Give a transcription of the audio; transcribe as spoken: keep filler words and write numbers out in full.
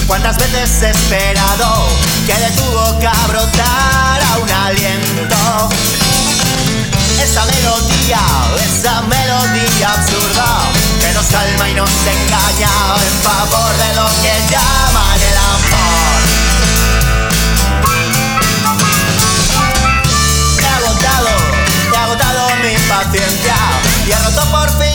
Cuántas veces he esperado que de tu boca brotara un aliento. Esa melodía, esa melodía absurda que nos calma y nos engaña en favor de lo que llaman el amor. He agotado, he agotado mi paciencia y he roto por fin